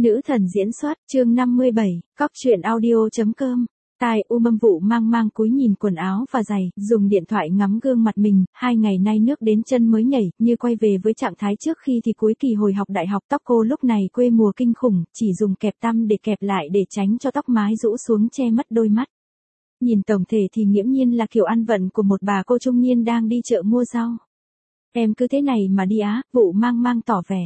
Nữ thần diễn xuất, chương 57, cóc truyện audio.com. Tai Mâm Vũ mang mang cúi nhìn quần áo và giày, dùng điện thoại ngắm gương mặt mình, 2 ngày nay nước đến chân mới nhảy, như quay về với trạng thái trước khi thì cuối kỳ hồi học đại học. Tóc cô lúc này quê mùa kinh khủng, chỉ dùng kẹp tăm để kẹp lại để tránh cho tóc mái rũ xuống che mất đôi mắt. Nhìn tổng thể thì nghiễm nhiên là kiểu ăn vận của một bà cô trung niên đang đi chợ mua rau. Em cứ thế này mà đi á, Vũ mang mang tỏ vẻ.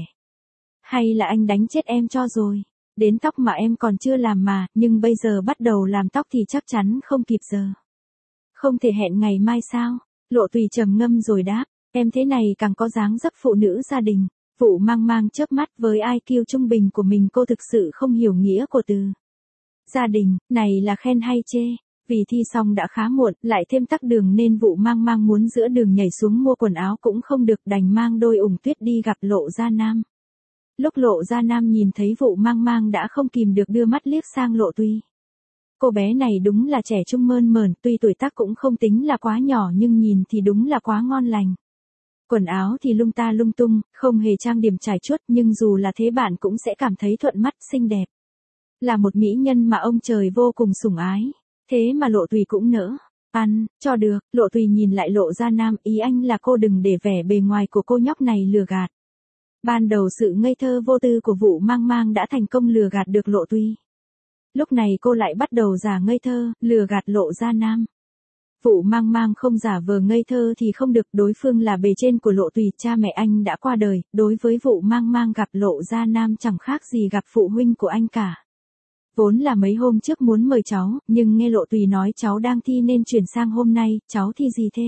Hay là anh đánh chết em cho rồi. Đến tóc mà em còn chưa làm mà, nhưng bây giờ bắt đầu làm tóc thì chắc chắn không kịp giờ. Không thể hẹn ngày mai sao? Lộ Tùy trầm ngâm rồi đáp, em thế này càng có dáng dấp phụ nữ gia đình. Vũ mang mang chớp mắt, với IQ trung bình của mình cô thực sự không hiểu nghĩa của từ gia đình, này là khen hay chê. Vì thi xong đã khá muộn, lại thêm tắc đường nên Vũ mang mang muốn giữa đường nhảy xuống mua quần áo cũng không được, đành mang đôi ủng tuyết đi gặp Lộ Gia Nam. Lúc Lộ Gia Nam nhìn thấy Vũ mang mang đã không kìm được đưa mắt liếc sang Lộ Tùy. Cô bé này đúng là trẻ trung mơn mởn, tuy tuổi tác cũng không tính là quá nhỏ nhưng nhìn thì đúng là quá ngon lành. Quần áo thì lung ta lung tung, không hề trang điểm trải chuốt, nhưng dù là thế bạn cũng sẽ cảm thấy thuận mắt, xinh đẹp. Là một mỹ nhân mà ông trời vô cùng sủng ái. Thế mà Lộ Tùy cũng nỡ ăn cho được. Lộ Tùy nhìn lại Lộ Gia Nam, ý anh là cô đừng để vẻ bề ngoài của cô nhóc này lừa gạt. Ban đầu sự ngây thơ vô tư của Vũ mang mang đã thành công lừa gạt được Lộ Tùy. Lúc này cô lại bắt đầu giả ngây thơ, lừa gạt Lộ Gia Nam. Vũ mang mang không giả vờ ngây thơ thì không được, đối phương là bề trên của Lộ Tùy, cha mẹ anh đã qua đời, đối với Vũ mang mang gặp Lộ Gia Nam chẳng khác gì gặp phụ huynh của anh cả. Vốn là mấy hôm trước muốn mời cháu, nhưng nghe Lộ Tùy nói cháu đang thi nên chuyển sang hôm nay, cháu thi gì thế?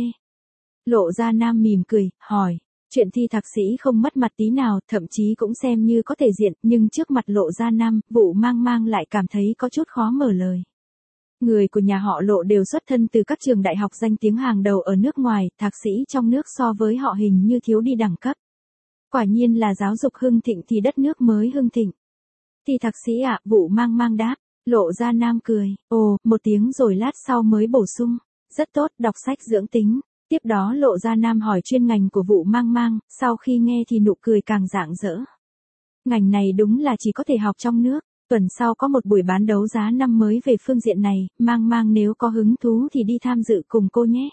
Lộ Gia Nam mỉm cười, hỏi. Chuyện thi thạc sĩ không mất mặt tí nào, thậm chí cũng xem như có thể diện, nhưng trước mặt Lộ Gia Nam, Vũ mang mang lại cảm thấy có chút khó mở lời. Người của nhà họ Lộ đều xuất thân từ các trường đại học danh tiếng hàng đầu ở nước ngoài, thạc sĩ trong nước so với họ hình như thiếu đi đẳng cấp. Quả nhiên là giáo dục hưng thịnh thì đất nước mới hưng thịnh. Thi thạc sĩ ạ, Vũ mang mang đáp. Lộ Gia Nam cười, ồ, một tiếng rồi lát sau mới bổ sung. Rất tốt, đọc sách dưỡng tính. Tiếp đó Lộ Gia Nam hỏi chuyên ngành của Vũ mang mang, sau khi nghe thì nụ cười càng rạng rỡ. Ngành này đúng là chỉ có thể học trong nước. Tuần sau có một buổi bán đấu giá năm mới về phương diện này, mang mang nếu có hứng thú thì đi tham dự cùng cô nhé.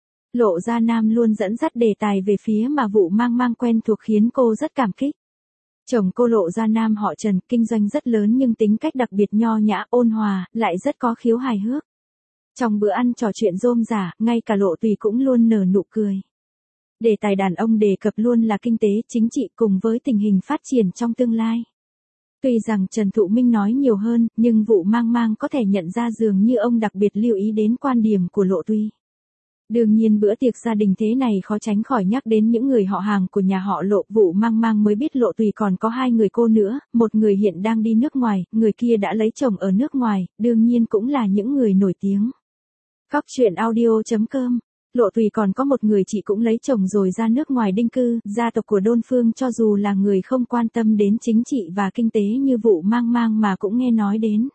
Lộ Gia Nam luôn dẫn dắt đề tài về phía mà Vũ mang mang quen thuộc khiến cô rất cảm kích. Chồng cô Lộ Gia Nam họ Trần, kinh doanh rất lớn nhưng tính cách đặc biệt nho nhã, ôn hòa, lại rất có khiếu hài hước. Trong bữa ăn trò chuyện rôm rả, ngay cả Lộ Tùy cũng luôn nở nụ cười. Đề tài đàn ông đề cập luôn là kinh tế, chính trị cùng với tình hình phát triển trong tương lai. Tuy rằng Trần Thụ Minh nói nhiều hơn, nhưng Vũ mang mang có thể nhận ra dường như ông đặc biệt lưu ý đến quan điểm của Lộ Tùy. Đương nhiên bữa tiệc gia đình thế này khó tránh khỏi nhắc đến những người họ hàng của nhà họ Lộ. Vũ mang mang mới biết Lộ Tùy còn có 2 người cô nữa, một người hiện đang đi nước ngoài, người kia đã lấy chồng ở nước ngoài, đương nhiên cũng là những người nổi tiếng. Cóc truyện audio.com. Lộ Tùy còn có một người chị cũng lấy chồng rồi ra nước ngoài định cư, gia tộc của Đôn Phương cho dù là người không quan tâm đến chính trị và kinh tế như Vũ mang mang mà cũng nghe nói đến.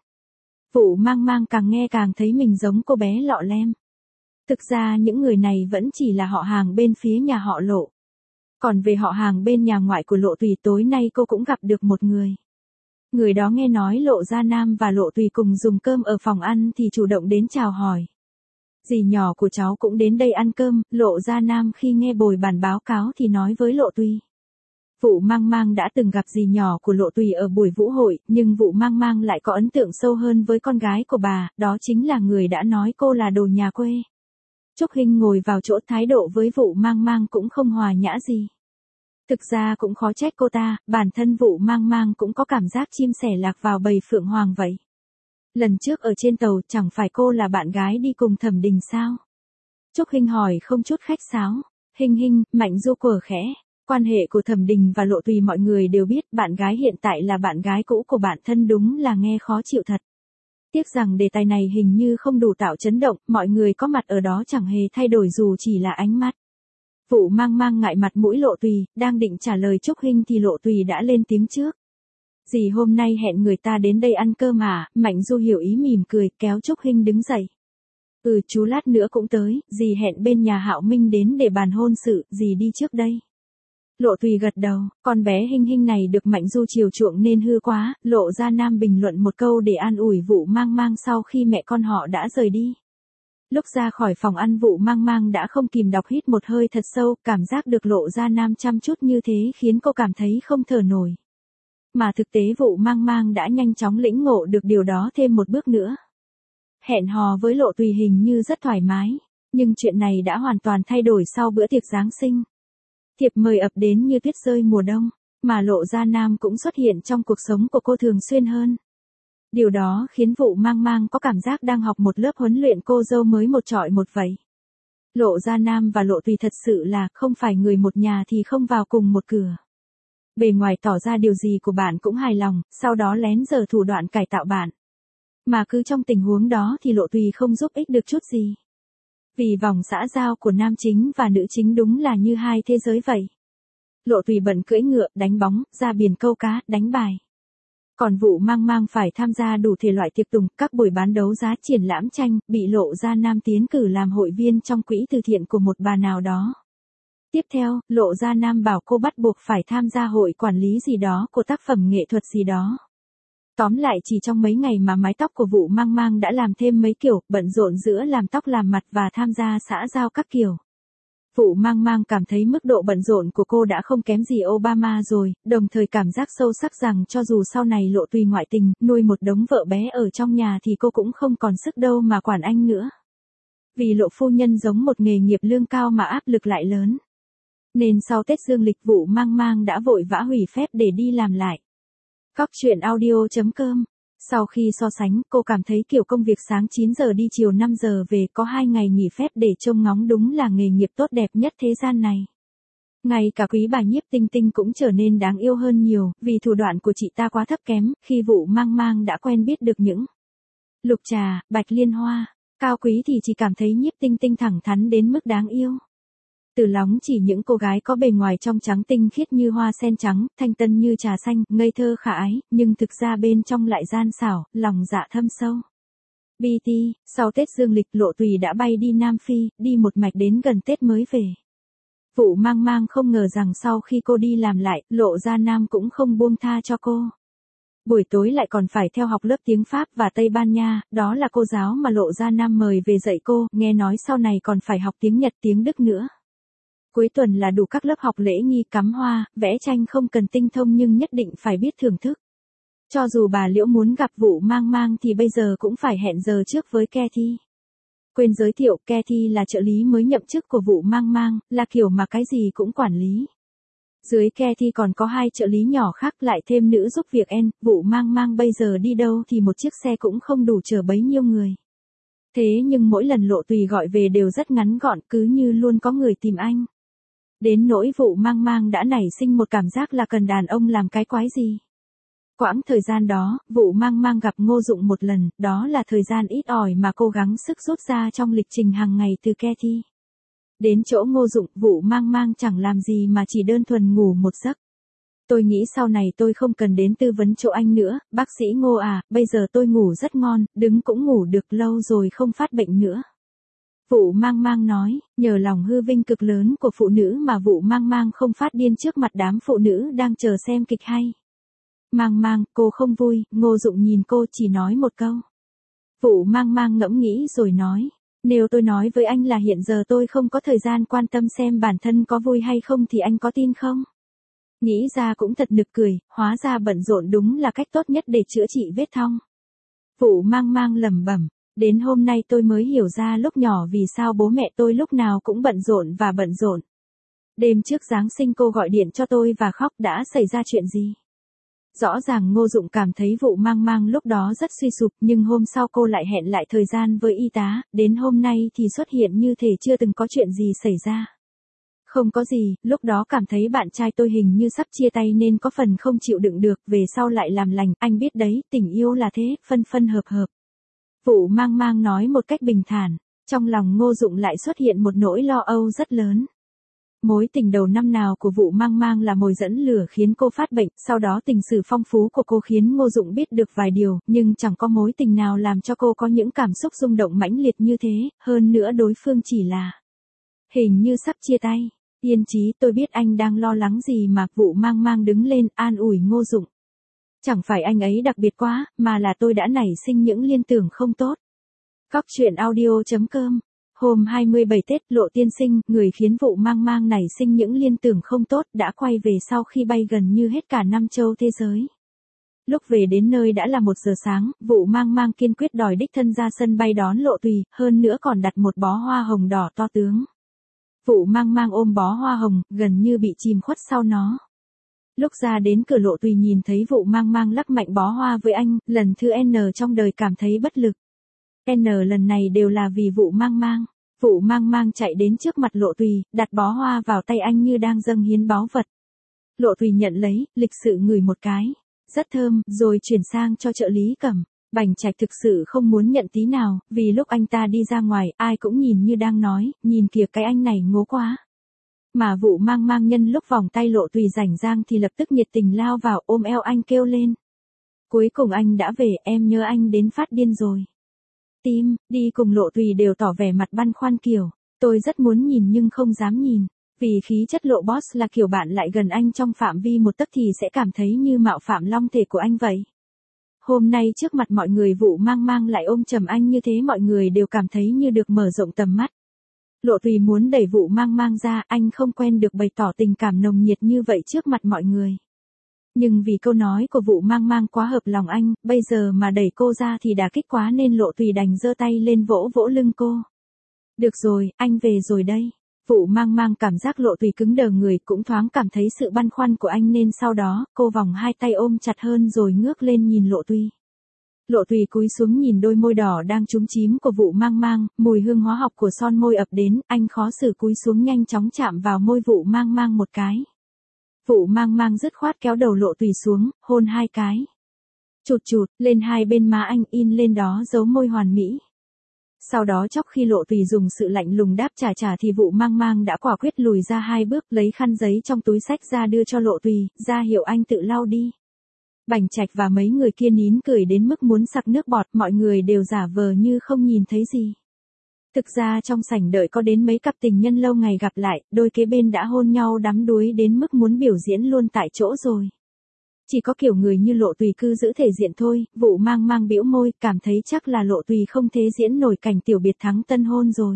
Vũ mang mang càng nghe càng thấy mình giống cô bé lọ lem. Thực ra những người này vẫn chỉ là họ hàng bên phía nhà họ Lộ. Còn về họ hàng bên nhà ngoại của Lộ Tùy, tối nay cô cũng gặp được một người. Người đó nghe nói Lộ Gia Nam và Lộ Tùy cùng dùng cơm ở phòng ăn thì chủ động đến chào hỏi. Dì nhỏ của cháu cũng đến đây ăn cơm. Lộ Gia Nam khi nghe bồi bàn báo cáo thì nói với Lộ Tùy. Vũ mang mang đã từng gặp dì nhỏ của Lộ Tùy ở buổi vũ hội, nhưng Vũ mang mang lại có ấn tượng sâu hơn với con gái của bà, đó chính là người đã nói cô là đồ nhà quê. Trúc Hinh ngồi vào chỗ, thái độ với Vũ mang mang cũng không hòa nhã gì. Thực ra cũng khó trách cô ta, bản thân Vũ mang mang cũng có cảm giác chim sẻ lạc vào bầy phượng hoàng vậy. Lần trước ở trên tàu chẳng phải cô là bạn gái đi cùng Thẩm Đình sao? Trúc Hinh hỏi không chút khách sáo. Hinh, Mạnh Du quở khẽ. Quan hệ của Thẩm Đình và Lộ Tùy mọi người đều biết, bạn gái hiện tại là bạn gái cũ của bạn thân, đúng là nghe khó chịu thật. Tiếc rằng đề tài này hình như không đủ tạo chấn động, mọi người có mặt ở đó chẳng hề thay đổi dù chỉ là ánh mắt. Vũ mang mang ngại mặt mũi Lộ Tùy, đang định trả lời Trúc Hinh thì Lộ Tùy đã lên tiếng trước. Dì hôm nay hẹn người ta đến đây ăn cơm à? Mạnh Du hiểu ý mỉm cười, kéo Trúc Hinh đứng dậy. Chú lát nữa cũng tới, dì hẹn bên nhà Hạo Minh đến để bàn hôn sự, dì đi trước đây. Lộ Tùy gật đầu, con bé Hinh Hinh này được Mạnh Du chiều chuộng nên hư quá, Lộ Gia Nam bình luận một câu để an ủi Vụ Mang Mang sau khi mẹ con họ đã rời đi. Lúc ra khỏi phòng ăn Vụ Mang Mang đã không kìm đọc hít một hơi thật sâu, cảm giác được Lộ Gia Nam chăm chút như thế khiến cô cảm thấy không thở nổi. Mà thực tế Vụ Mang Mang đã nhanh chóng lĩnh ngộ được điều đó thêm một bước nữa. Hẹn hò với Lộ Tùy hình như rất thoải mái, nhưng chuyện này đã hoàn toàn thay đổi sau bữa tiệc Giáng sinh. Thiệp mời ập đến như tuyết rơi mùa đông, mà Lộ Gia Nam cũng xuất hiện trong cuộc sống của cô thường xuyên hơn. Điều đó khiến Vụ Mang Mang có cảm giác đang học một lớp huấn luyện cô dâu mới một chọi một vậy. Lộ Gia Nam và Lộ Tùy thật sự là không phải người một nhà thì không vào cùng một cửa. Bề ngoài tỏ ra điều gì của bạn cũng hài lòng, sau đó lén giở thủ đoạn cải tạo bạn. Mà cứ trong tình huống đó thì Lộ Tùy không giúp ích được chút gì. Vì vòng xã giao của nam chính và nữ chính đúng là như hai thế giới vậy. Lộ Tùy bận cưỡi ngựa, đánh bóng, ra biển câu cá, đánh bài. Còn Vụ Mang Mang phải tham gia đủ thể loại tiệc tùng, các buổi bán đấu giá, triển lãm tranh, bị Lộ Gia Nam tiến cử làm hội viên trong quỹ từ thiện của một bà nào đó. Tiếp theo, Lộ Gia Nam bảo cô bắt buộc phải tham gia hội quản lý gì đó của tác phẩm nghệ thuật gì đó. Tóm lại chỉ trong mấy ngày mà mái tóc của Vụ Mang Mang đã làm thêm mấy kiểu, bận rộn giữa làm tóc làm mặt và tham gia xã giao các kiểu. Vụ Mang Mang cảm thấy mức độ bận rộn của cô đã không kém gì Obama rồi, đồng thời cảm giác sâu sắc rằng cho dù sau này Lộ Tùy ngoại tình, nuôi một đống vợ bé ở trong nhà thì cô cũng không còn sức đâu mà quản anh nữa. Vì Lộ phu nhân giống một nghề nghiệp lương cao mà áp lực lại lớn. Nên sau Tết dương lịch Vụ Mang Mang đã vội vã hủy phép để đi làm lại. Cóc truyện audio.com. Sau khi so sánh, cô cảm thấy kiểu công việc sáng 9 giờ đi chiều 5 giờ về, có 2 ngày nghỉ phép để trông ngóng đúng là nghề nghiệp tốt đẹp nhất thế gian này. Ngay cả quý bà Nhiếp Tinh Tinh cũng trở nên đáng yêu hơn nhiều, vì thủ đoạn của chị ta quá thấp kém, khi Vụ Mang Mang đã quen biết được những Lục Trà, Bạch Liên Hoa, Cao Quý thì chỉ cảm thấy Nhiếp Tinh Tinh thẳng thắn đến mức đáng yêu. Từ Lóng chỉ những cô gái có bề ngoài trong trắng tinh khiết như hoa sen trắng, thanh tân như trà xanh, ngây thơ khả ái, nhưng thực ra bên trong lại gian xảo, lòng dạ thâm sâu. BT, sau Tết dương lịch Lộ Tùy đã bay đi Nam Phi, đi một mạch đến gần Tết mới về. Vụ Mang Mang không ngờ rằng sau khi cô đi làm lại, Lộ Gia Nam cũng không buông tha cho cô. Buổi tối lại còn phải theo học lớp tiếng Pháp và Tây Ban Nha, đó là cô giáo mà Lộ Gia Nam mời về dạy cô, nghe nói sau này còn phải học tiếng Nhật, tiếng Đức nữa. Cuối tuần là đủ các lớp học lễ nghi, cắm hoa, vẽ tranh, không cần tinh thông nhưng nhất định phải biết thưởng thức. Cho dù bà Liễu muốn gặp Vụ Mang Mang thì bây giờ cũng phải hẹn giờ trước với Cathy. Quên giới thiệu, Cathy là trợ lý mới nhậm chức của Vụ Mang Mang, là kiểu mà cái gì cũng quản lý. Dưới Cathy còn có 2 trợ lý nhỏ khác, lại thêm nữ giúp việc N. Vụ Mang Mang bây giờ đi đâu thì một chiếc xe cũng không đủ chở bấy nhiêu người. Thế nhưng mỗi lần Lộ Tùy gọi về đều rất ngắn gọn, cứ như luôn có người tìm anh. Đến nỗi Vụ Mang Mang đã nảy sinh một cảm giác là cần đàn ông làm cái quái gì. Quãng thời gian đó, Vụ Mang Mang gặp Ngô Dụng một lần, đó là thời gian ít ỏi mà cố gắng sức rút ra trong lịch trình hàng ngày từ Cathy. Đến chỗ Ngô Dụng, Vụ Mang Mang chẳng làm gì mà chỉ đơn thuần ngủ một giấc. Tôi nghĩ sau này tôi không cần đến tư vấn chỗ anh nữa, bác sĩ Ngô à, bây giờ tôi ngủ rất ngon, đứng cũng ngủ được, lâu rồi không phát bệnh nữa. Vụ Mang Mang nói, nhờ lòng hư vinh cực lớn của phụ nữ mà Vụ Mang Mang không phát điên trước mặt đám phụ nữ đang chờ xem kịch hay. Mang Mang, cô không vui, Ngô Dụng nhìn cô chỉ nói một câu. Vụ Mang Mang ngẫm nghĩ rồi nói, nếu tôi nói với anh là hiện giờ tôi không có thời gian quan tâm xem bản thân có vui hay không thì anh có tin không? Nghĩ ra cũng thật nực cười, hóa ra bận rộn đúng là cách tốt nhất để chữa trị vết thong. Vụ Mang Mang lẩm bẩm. Đến hôm nay tôi mới hiểu ra lúc nhỏ vì sao bố mẹ tôi lúc nào cũng bận rộn và bận rộn. Đêm trước Giáng sinh cô gọi điện cho tôi và khóc, đã xảy ra chuyện gì? Rõ ràng Ngô Dụng cảm thấy Vụ Mang Mang lúc đó rất suy sụp, nhưng hôm sau cô lại hẹn lại thời gian với y tá, đến hôm nay thì xuất hiện như thể chưa từng có chuyện gì xảy ra. Không có gì, lúc đó cảm thấy bạn trai tôi hình như sắp chia tay nên có phần không chịu đựng được, về sau lại làm lành, anh biết đấy, tình yêu là thế, phân phân hợp hợp. Vụ Mang Mang nói một cách bình thản, trong lòng Ngô Dụng lại xuất hiện một nỗi lo âu rất lớn. Mối tình đầu năm nào của Vụ Mang Mang là mồi dẫn lửa khiến cô phát bệnh, sau đó tình sử phong phú của cô khiến Ngô Dụng biết được vài điều, nhưng chẳng có mối tình nào làm cho cô có những cảm xúc rung động mãnh liệt như thế, hơn nữa đối phương chỉ là hình như sắp chia tay. Yên Chí, tôi biết anh đang lo lắng gì mà. Vụ mang mang đứng lên, an ủi Ngô Dụng. Chẳng phải anh ấy đặc biệt quá, mà là tôi đã nảy sinh những liên tưởng không tốt. Cóc truyện audio.com. Hôm 27 Tết, Lộ tiên sinh, người khiến vụ mang mang nảy sinh những liên tưởng không tốt, đã quay về sau khi bay gần như hết cả 5 châu thế giới. Lúc về đến nơi đã là 1 giờ sáng, vụ mang mang kiên quyết đòi đích thân ra sân bay đón Lộ Tùy, hơn nữa còn đặt một bó hoa hồng đỏ to tướng. Vụ mang mang ôm bó hoa hồng, gần như bị chìm khuất sau nó. Lúc ra đến cửa Lộ Tùy nhìn thấy vụ mang mang lắc mạnh bó hoa với anh, lần thứ N trong đời cảm thấy bất lực. N lần này đều là vì vụ mang mang. Vụ mang mang chạy đến trước mặt Lộ Tùy, đặt bó hoa vào tay anh như đang dâng hiến báu vật. Lộ Tùy nhận lấy, lịch sự ngửi một cái. Rất thơm, rồi chuyển sang cho trợ lý cầm. Bành Trạch thực sự không muốn nhận tí nào, vì lúc anh ta đi ra ngoài, ai cũng nhìn như đang nói, nhìn kìa cái anh này ngố quá. Mà vụ mang mang nhân lúc vòng tay Lộ Tùy rảnh rang thì lập tức nhiệt tình lao vào ôm eo anh kêu lên. Cuối cùng anh đã về, em nhớ anh đến phát điên rồi. Tim, đi cùng Lộ Tùy đều tỏ vẻ mặt băn khoăn kiểu, tôi rất muốn nhìn nhưng không dám nhìn. Vì khí chất Lộ boss là kiểu bạn lại gần anh trong phạm vi 1 tấc thì sẽ cảm thấy như mạo phạm long thể của anh vậy. Hôm nay trước mặt mọi người vụ mang mang lại ôm chầm anh như thế mọi người đều cảm thấy như được mở rộng tầm mắt. Lộ Tùy muốn đẩy vụ mang mang ra, anh không quen được bày tỏ tình cảm nồng nhiệt như vậy trước mặt mọi người. Nhưng vì câu nói của vụ mang mang quá hợp lòng anh, bây giờ mà đẩy cô ra thì đả kích quá nên Lộ Tùy đành giơ tay lên vỗ vỗ lưng cô. Được rồi, anh về rồi đây. Vụ mang mang cảm giác Lộ Tùy cứng đờ người cũng thoáng cảm thấy sự băn khoăn của anh nên sau đó, cô vòng 2 tay ôm chặt hơn rồi ngước lên nhìn Lộ Tùy. Lộ Tùy cúi xuống nhìn đôi môi đỏ đang chúm chím của vụ mang mang, mùi hương hóa học của son môi ập đến, anh khó xử cúi xuống nhanh chóng chạm vào môi vụ mang mang một cái. Vụ mang mang dứt khoát kéo đầu Lộ Tùy xuống, hôn 2 cái. Chụt chụt, lên 2 bên má anh in lên đó dấu môi hoàn mỹ. Sau đó chốc khi Lộ Tùy dùng sự lạnh lùng đáp trả thì vụ mang mang đã quả quyết lùi ra 2 bước lấy khăn giấy trong túi xách ra đưa cho Lộ Tùy, ra hiệu anh tự lau đi. Bành Trạch và mấy người kia nín cười đến mức muốn sặc nước bọt, mọi người đều giả vờ như không nhìn thấy gì. Thực ra trong sảnh đợi có đến mấy cặp tình nhân lâu ngày gặp lại, đôi kế bên đã hôn nhau đắm đuối đến mức muốn biểu diễn luôn tại chỗ rồi. Chỉ có kiểu người như Lộ Tùy cứ giữ thể diện thôi, vụ mang mang bĩu môi, cảm thấy chắc là Lộ Tùy không thể diễn nổi cảnh tiểu biệt thắng tân hôn rồi.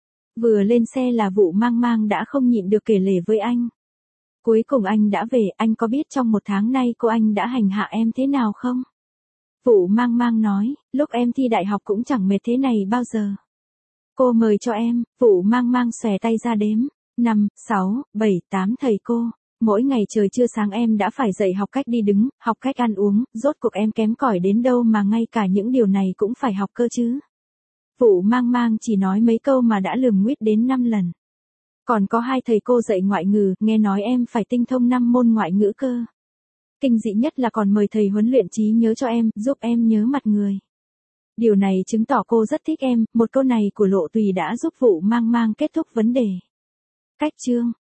Vừa lên xe là vụ mang mang đã không nhịn được kể lể với anh. Cuối cùng anh đã về, anh có biết trong 1 tháng nay cô anh đã hành hạ em thế nào không? Vụ mang mang nói, lúc em thi đại học cũng chẳng mệt thế này bao giờ. Cô mời cho em, vụ mang mang xòe tay ra đếm, 5, 6, 7, 8 thầy cô. Mỗi ngày trời chưa sáng em đã phải dạy học cách đi đứng, học cách ăn uống, rốt cuộc em kém cỏi đến đâu mà ngay cả những điều này cũng phải học cơ chứ. Vụ mang mang chỉ nói mấy câu mà đã lườm nguýt đến 5 lần. Còn có 2 thầy cô dạy ngoại ngữ, nghe nói em phải tinh thông 5 môn ngoại ngữ cơ. Kinh dị nhất là còn mời thầy huấn luyện trí nhớ cho em, giúp em nhớ mặt người. Điều này chứng tỏ cô rất thích em, một câu này của Lộ Tùy đã giúp vụ mang mang kết thúc vấn đề. Cách chương